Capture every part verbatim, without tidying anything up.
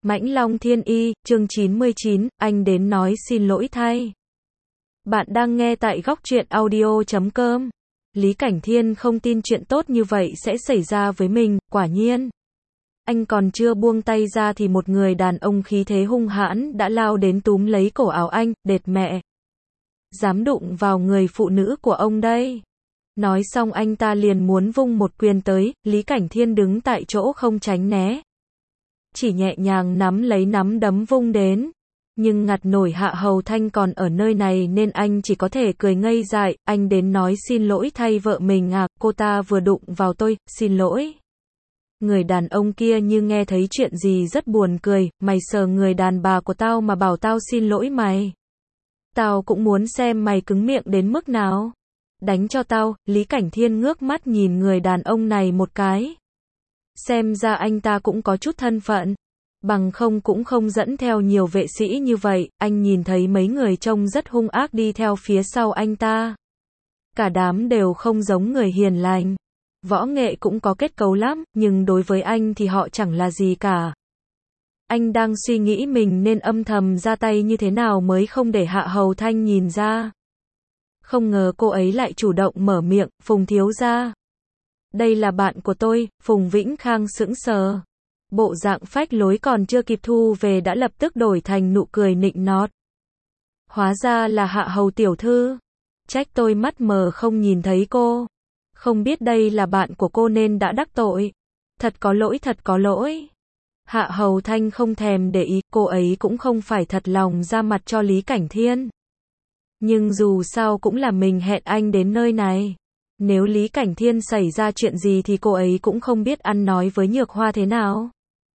Mãnh Long Thiên Y, chương chín mươi chín, anh đến nói xin lỗi thay. Bạn đang nghe tại góc truyện audio chấm com. Lý Cảnh Thiên không tin chuyện tốt như vậy sẽ xảy ra với mình, quả nhiên. Anh còn chưa buông tay ra thì một người đàn ông khí thế hung hãn đã lao đến túm lấy cổ áo anh, đệt mẹ. Dám đụng vào người phụ nữ của ông đây. Nói xong anh ta liền muốn vung một quyền tới, Lý Cảnh Thiên đứng tại chỗ không tránh né. Chỉ nhẹ nhàng nắm lấy nắm đấm vung đến. Nhưng ngặt nổi Hạ Hầu Thanh còn ở nơi này nên anh chỉ có thể cười ngây dại, anh đến nói xin lỗi thay vợ mình à, cô ta vừa đụng vào tôi, xin lỗi. Người đàn ông kia như nghe thấy chuyện gì rất buồn cười, mày sờ người đàn bà của tao mà bảo tao xin lỗi mày. Tao cũng muốn xem mày cứng miệng đến mức nào. Đánh cho tao, Lý Cảnh Thiên ngước mắt nhìn người đàn ông này một cái. Xem ra anh ta cũng có chút thân phận. Bằng không cũng không dẫn theo nhiều vệ sĩ như vậy, anh nhìn thấy mấy người trông rất hung ác đi theo phía sau anh ta. Cả đám đều không giống người hiền lành. Võ nghệ cũng có kết cấu lắm, nhưng đối với anh thì họ chẳng là gì cả. Anh đang suy nghĩ mình nên âm thầm ra tay như thế nào mới không để Hạ Hầu Thanh nhìn ra. Không ngờ cô ấy lại chủ động mở miệng, Phùng thiếu gia. Đây là bạn của tôi, Phùng Vĩnh Khang sững sờ. Bộ dạng phách lối còn chưa kịp thu về đã lập tức đổi thành nụ cười nịnh nọt. Hóa ra là Hạ Hầu tiểu thư. Trách tôi mắt mờ không nhìn thấy cô. Không biết đây là bạn của cô nên đã đắc tội. Thật có lỗi, thật có lỗi. Hạ Hầu Thanh không thèm để ý, cô ấy cũng không phải thật lòng ra mặt cho Lý Cảnh Thiên. Nhưng dù sao cũng là mình hẹn anh đến nơi này. Nếu Lý Cảnh Thiên xảy ra chuyện gì thì cô ấy cũng không biết ăn nói với Nhược Hoa thế nào.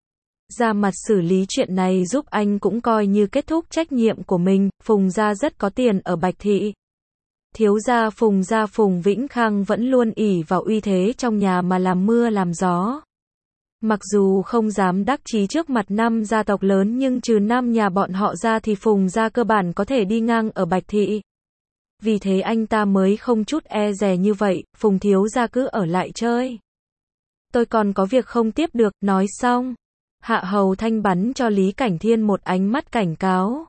Ra mặt xử lý chuyện này giúp anh cũng coi như kết thúc trách nhiệm của mình. Phùng gia rất có tiền ở Bạch Thị. Thiếu gia Phùng gia Phùng Vĩnh Khang vẫn luôn ỷ vào uy thế trong nhà mà làm mưa làm gió. Mặc dù không dám đắc chí trước mặt năm gia tộc lớn nhưng trừ năm nhà bọn họ ra thì Phùng gia cơ bản có thể đi ngang ở Bạch Thị. Vì thế anh ta mới không chút e dè như vậy, Phùng thiếu gia cứ ở lại chơi. Tôi còn có việc không tiếp được, nói xong. Hạ Hầu Thanh bắn cho Lý Cảnh Thiên một ánh mắt cảnh cáo.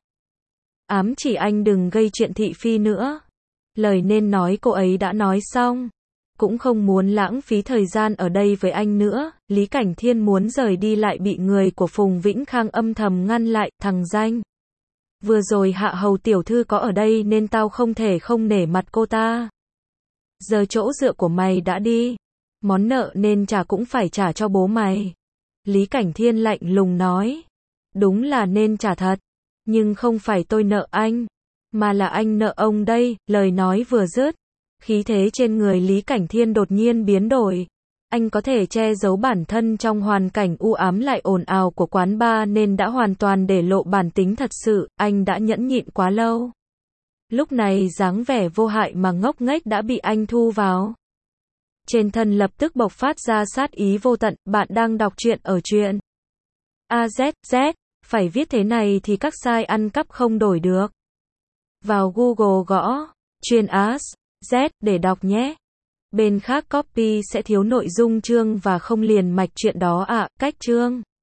Ám chỉ anh đừng gây chuyện thị phi nữa. Lời nên nói cô ấy đã nói xong. Cũng không muốn lãng phí thời gian ở đây với anh nữa, Lý Cảnh Thiên muốn rời đi lại bị người của Phùng Vĩnh Khang âm thầm ngăn lại, thằng danh. Vừa rồi Hạ Hầu tiểu thư có ở đây nên tao không thể không nể mặt cô ta. Giờ chỗ dựa của mày đã đi. Món nợ nên trả cũng phải trả cho bố mày. Lý Cảnh Thiên lạnh lùng nói. Đúng là nên trả thật. Nhưng không phải tôi nợ anh. Mà là anh nợ ông đây, lời nói vừa dứt. Khí thế trên người Lý Cảnh Thiên đột nhiên biến đổi. Anh có thể che giấu bản thân trong hoàn cảnh u ám lại ồn ào của quán bar nên đã hoàn toàn để lộ bản tính thật sự, anh đã nhẫn nhịn quá lâu. Lúc này dáng vẻ vô hại mà ngốc nghếch đã bị anh thu vào. Trên thân lập tức bộc phát ra sát ý vô tận, bạn đang đọc truyện ở truyện. A Z Z, phải viết thế này thì các site ăn cắp không đổi được. Vào Google gõ, truyện A Z, để đọc nhé. Bên khác copy sẽ thiếu nội dung chương và không liền mạch chuyện đó ạ, à, cách chương.